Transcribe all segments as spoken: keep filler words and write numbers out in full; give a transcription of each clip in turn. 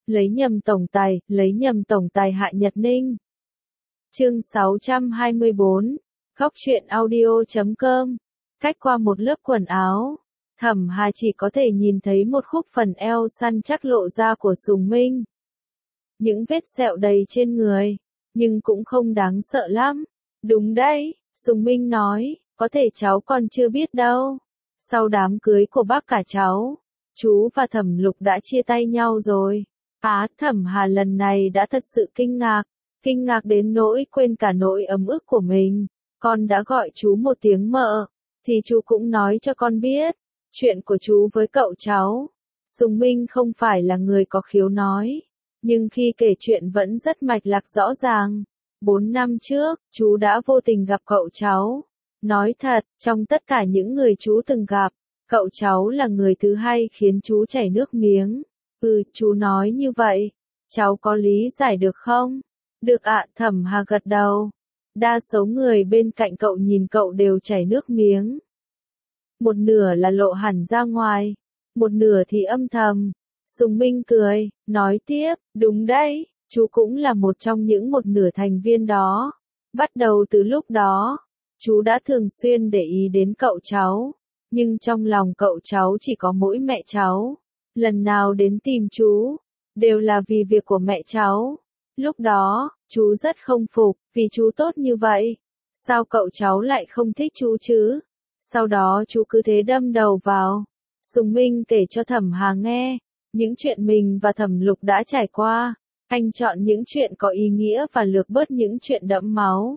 lấy nhầm tổng tài, lấy nhầm tổng tài hại Nhật Ninh. Chương sáu trăm hai mươi bốn, Góc truyện audio chấm com. Cách qua một lớp quần áo, Thẩm Hà chỉ có thể nhìn thấy một khúc phần eo săn chắc lộ ra của Sùng Minh. Những vết sẹo đầy trên người, nhưng cũng không đáng sợ lắm. Đúng đấy, Sùng Minh nói, có thể cháu còn chưa biết đâu. Sau đám cưới của bác cả cháu, chú và Thẩm Lục đã chia tay nhau rồi. Á, Thẩm Hà lần này đã thật sự kinh ngạc, kinh ngạc đến nỗi quên cả nỗi ấm ức của mình. Con đã gọi chú một tiếng mợ, thì chú cũng nói cho con biết, chuyện của chú với cậu cháu. Sùng Minh không phải là người có khiếu nói, nhưng khi kể chuyện vẫn rất mạch lạc rõ ràng. Bốn năm trước, chú đã vô tình gặp cậu cháu. Nói thật, trong tất cả những người chú từng gặp, cậu cháu là người thứ hai khiến chú chảy nước miếng. Ừ, chú nói như vậy, cháu có lý giải được không? Được ạ, Thẩm Hà gật đầu. Đa số người bên cạnh cậu nhìn cậu đều chảy nước miếng. Một nửa là lộ hẳn ra ngoài, một nửa thì âm thầm. Sùng Minh cười, nói tiếp, đúng đấy, chú cũng là một trong những một nửa thành viên đó. Bắt đầu từ lúc đó, chú đã thường xuyên để ý đến cậu cháu, nhưng trong lòng cậu cháu chỉ có mỗi mẹ cháu. Lần nào đến tìm chú, đều là vì việc của mẹ cháu. Lúc đó, chú rất không phục, vì chú tốt như vậy. Sao cậu cháu lại không thích chú chứ? Sau đó chú cứ thế đâm đầu vào. Sùng Minh kể cho Thẩm Hà nghe, những chuyện mình và Thẩm Lục đã trải qua. Anh chọn những chuyện có ý nghĩa và lược bớt những chuyện đẫm máu.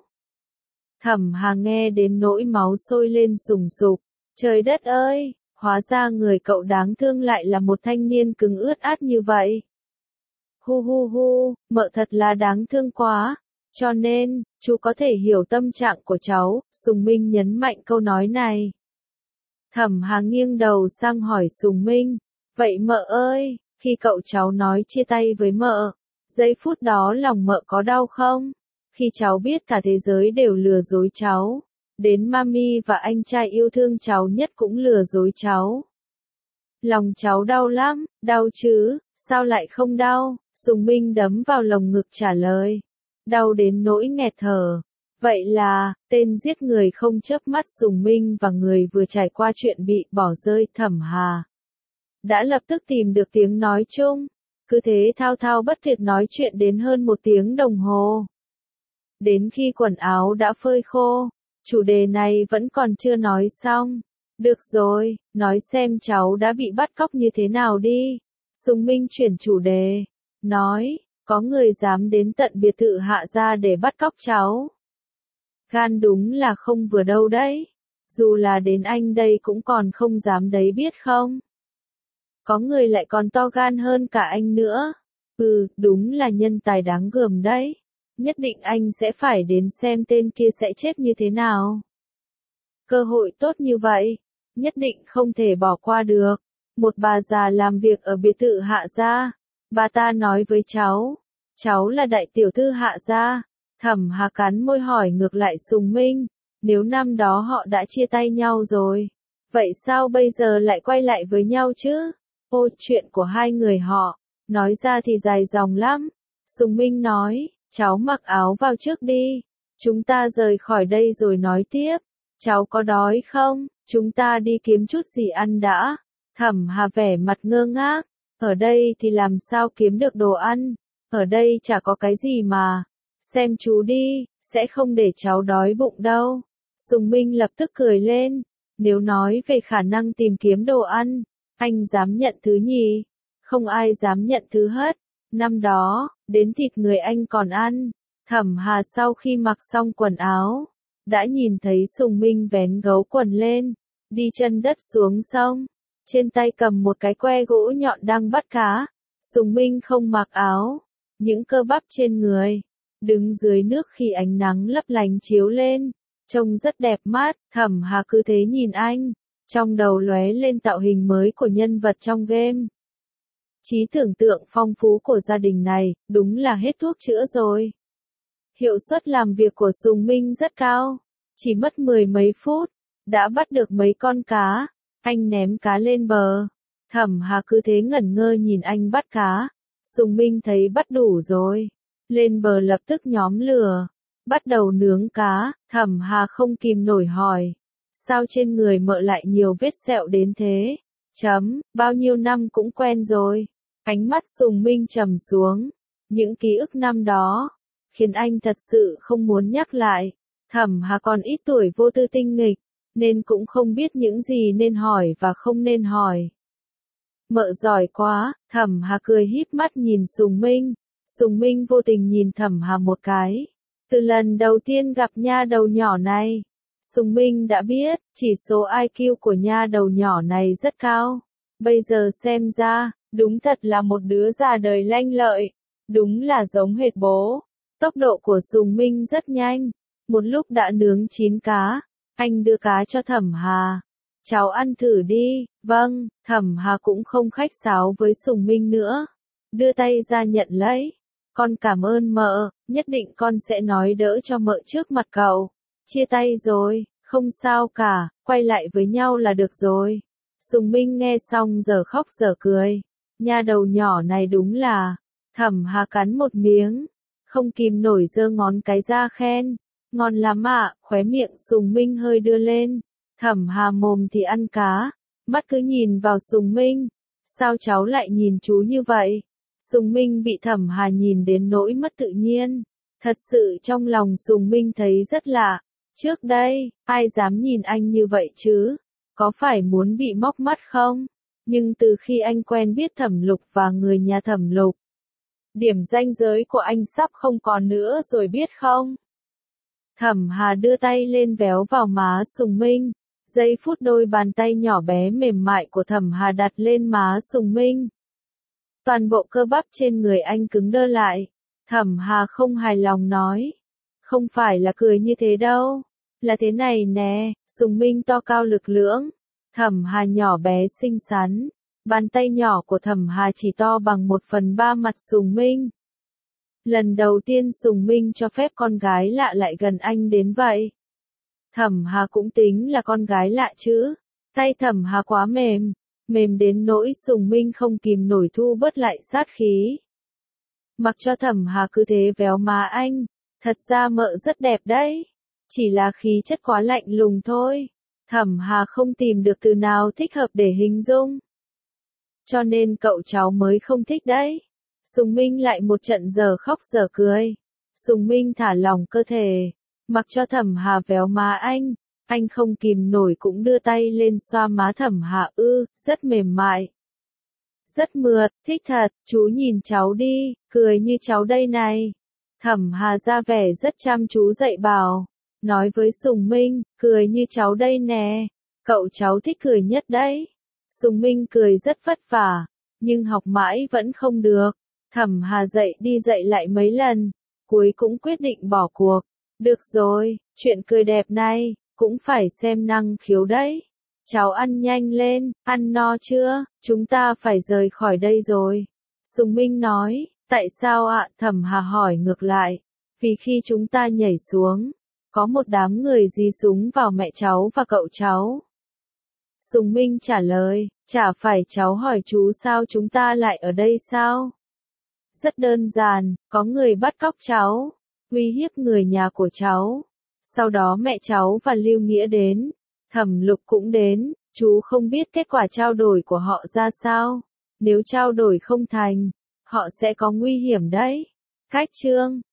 Thẩm Hà nghe đến nỗi máu sôi lên sùng sục. Trời đất ơi, hóa ra người cậu đáng thương lại là một thanh niên cứng ướt át như vậy. Hu hu hu, mợ thật là đáng thương quá. Cho nên, chú có thể hiểu tâm trạng của cháu, Sùng Minh nhấn mạnh câu nói này. Thẩm Hà nghiêng đầu sang hỏi Sùng Minh, vậy mợ ơi, khi cậu cháu nói chia tay với mợ, giây phút đó lòng mợ có đau không? Khi cháu biết cả thế giới đều lừa dối cháu, đến mami và anh trai yêu thương cháu nhất cũng lừa dối cháu. Lòng cháu đau lắm, đau chứ, sao lại không đau? Sùng Minh đấm vào lồng ngực trả lời. Đau đến nỗi nghẹt thở. Vậy là, tên giết người không chớp mắt Sùng Minh và người vừa trải qua chuyện bị bỏ rơi Thẩm Hà đã lập tức tìm được tiếng nói chung. Cứ thế thao thao bất tuyệt nói chuyện đến hơn một tiếng đồng hồ. Đến khi quần áo đã phơi khô, chủ đề này vẫn còn chưa nói xong. Được rồi, nói xem cháu đã bị bắt cóc như thế nào đi. Sùng Minh chuyển chủ đề, nói, có người dám đến tận biệt thự Hạ gia để bắt cóc cháu. Gan đúng là không vừa đâu đấy. Dù là đến anh đây cũng còn không dám đấy biết không? Có người lại còn to gan hơn cả anh nữa. Ừ, đúng là nhân tài đáng gờm đấy. Nhất định anh sẽ phải đến xem tên kia sẽ chết như thế nào. Cơ hội tốt như vậy, nhất định không thể bỏ qua được. Một bà già làm việc ở biệt thự Hạ gia. Bà ta nói với cháu, cháu là đại tiểu thư Hạ gia. Thẩm Hà cắn môi hỏi ngược lại Sùng Minh, nếu năm đó họ đã chia tay nhau rồi, vậy sao bây giờ lại quay lại với nhau chứ? Ô, chuyện của hai người họ, nói ra thì dài dòng lắm. Sùng Minh nói, cháu mặc áo vào trước đi, chúng ta rời khỏi đây rồi nói tiếp. Cháu có đói không? Chúng ta đi kiếm chút gì ăn đã. Thẩm Hà vẻ mặt ngơ ngác, ở đây thì làm sao kiếm được đồ ăn, ở đây chả có cái gì mà. Xem chú đi, sẽ không để cháu đói bụng đâu. Sùng Minh lập tức cười lên, nếu nói về khả năng tìm kiếm đồ ăn, anh dám nhận thứ nhì, không ai dám nhận thứ hất. Năm đó, đến thịt người anh còn ăn. Thẩm Hà sau khi mặc xong quần áo, đã nhìn thấy Sùng Minh vén gấu quần lên, đi chân đất xuống sông, trên tay cầm một cái que gỗ nhọn đang bắt cá. Sùng Minh không mặc áo, những cơ bắp trên người đứng dưới nước khi ánh nắng lấp lánh chiếu lên, trông rất đẹp mắt. Thẩm Hà cứ thế nhìn anh, trong đầu lóe lên tạo hình mới của nhân vật trong game. Trí tưởng tượng phong phú của gia đình này, đúng là hết thuốc chữa rồi. Hiệu suất làm việc của Sùng Minh rất cao, chỉ mất mười mấy phút, đã bắt được mấy con cá. Anh ném cá lên bờ, Thẩm Hà cứ thế ngẩn ngơ nhìn anh bắt cá, Sùng Minh thấy bắt đủ rồi. Lên bờ lập tức nhóm lửa. Bắt đầu nướng cá, Thẩm Hà không kìm nổi hỏi. Sao trên người mợ lại nhiều vết sẹo đến thế? Chấm, bao nhiêu năm cũng quen rồi. Ánh mắt Sùng Minh trầm xuống. Những ký ức năm đó, khiến anh thật sự không muốn nhắc lại. Thẩm Hà còn ít tuổi vô tư tinh nghịch, nên cũng không biết những gì nên hỏi và không nên hỏi. Mợ giỏi quá, Thẩm Hà cười híp mắt nhìn Sùng Minh. Sùng Minh vô tình nhìn Thẩm Hà một cái. Từ lần đầu tiên gặp nha đầu nhỏ này, Sùng Minh đã biết, chỉ số i kiu của nha đầu nhỏ này rất cao. Bây giờ xem ra, đúng thật là một đứa già đời lanh lợi. Đúng là giống hệt bố. Tốc độ của Sùng Minh rất nhanh. Một lúc đã nướng chín cá. Anh đưa cá cho Thẩm Hà. Cháu ăn thử đi. Vâng, Thẩm Hà cũng không khách sáo với Sùng Minh nữa. Đưa tay ra nhận lấy. Con cảm ơn mợ, nhất định con sẽ nói đỡ cho mợ trước mặt cậu. Chia tay rồi, không sao cả, quay lại với nhau là được rồi. Sùng Minh nghe xong giờ khóc giờ cười. Nha đầu nhỏ này đúng là... Thẩm Hà cắn một miếng, không kìm nổi giơ ngón cái ra khen. Ngon lắm ạ, khóe miệng Sùng Minh hơi đưa lên. Thẩm Hà mồm thì ăn cá, mắt cứ nhìn vào Sùng Minh. Sao cháu lại nhìn chú như vậy? Sùng Minh bị Thẩm Hà nhìn đến nỗi mất tự nhiên. Thật sự trong lòng Sùng Minh thấy rất lạ. Trước đây, ai dám nhìn anh như vậy chứ? Có phải muốn bị móc mắt không? Nhưng từ khi anh quen biết Thẩm Lục và người nhà Thẩm Lục, điểm ranh giới của anh sắp không còn nữa rồi biết không? Thẩm Hà đưa tay lên véo vào má Sùng Minh. Giây phút đôi bàn tay nhỏ bé mềm mại của Thẩm Hà đặt lên má Sùng Minh. Toàn bộ cơ bắp trên người anh cứng đơ lại. Thẩm Hà không hài lòng nói. Không phải là cười như thế đâu. Là thế này nè, Sùng Minh to cao lực lưỡng. Thẩm Hà nhỏ bé xinh xắn. Bàn tay nhỏ của Thẩm Hà chỉ to bằng một phần ba mặt Sùng Minh. Lần đầu tiên Sùng Minh cho phép con gái lạ lại gần anh đến vậy. Thẩm Hà cũng tính là con gái lạ chứ. Tay Thẩm Hà quá mềm. Mềm đến nỗi Sùng Minh không kìm nổi thu bớt lại sát khí. Mặc cho Thẩm Hà cứ thế véo má anh. Thật ra mợ rất đẹp đấy. Chỉ là khí chất quá lạnh lùng thôi. Thẩm Hà không tìm được từ nào thích hợp để hình dung. Cho nên cậu cháu mới không thích đấy. Sùng Minh lại một trận giờ khóc giờ cười. Sùng Minh thả lỏng cơ thể. Mặc cho Thẩm Hà véo má anh. Anh không kìm nổi cũng đưa tay lên xoa má Thẩm Hà ư, rất mềm mại. Rất mượt, thích thật, chú nhìn cháu đi, cười như cháu đây này. Thẩm Hà ra vẻ rất chăm chú dạy bảo. Nói với Sùng Minh, cười như cháu đây nè. Cậu cháu thích cười nhất đấy. Sùng Minh cười rất vất vả, nhưng học mãi vẫn không được. Thẩm Hà dạy đi dạy lại mấy lần, cuối cũng quyết định bỏ cuộc. Được rồi, chuyện cười đẹp này, cũng phải xem năng khiếu đấy. Cháu ăn nhanh lên, ăn no chưa, chúng ta phải rời khỏi đây rồi. Sùng Minh nói, tại sao ạ? Thẩm Hà hỏi ngược lại. Vì khi chúng ta nhảy xuống, có một đám người dí súng vào mẹ cháu và cậu cháu. Sùng Minh trả lời, chả phải cháu hỏi chú sao chúng ta lại ở đây sao? Rất đơn giản, có người bắt cóc cháu, uy hiếp người nhà của cháu. Sau đó mẹ cháu và Lưu Nghĩa đến, Thẩm Lục cũng đến, chú không biết kết quả trao đổi của họ ra sao. Nếu trao đổi không thành, họ sẽ có nguy hiểm đấy. Cách chương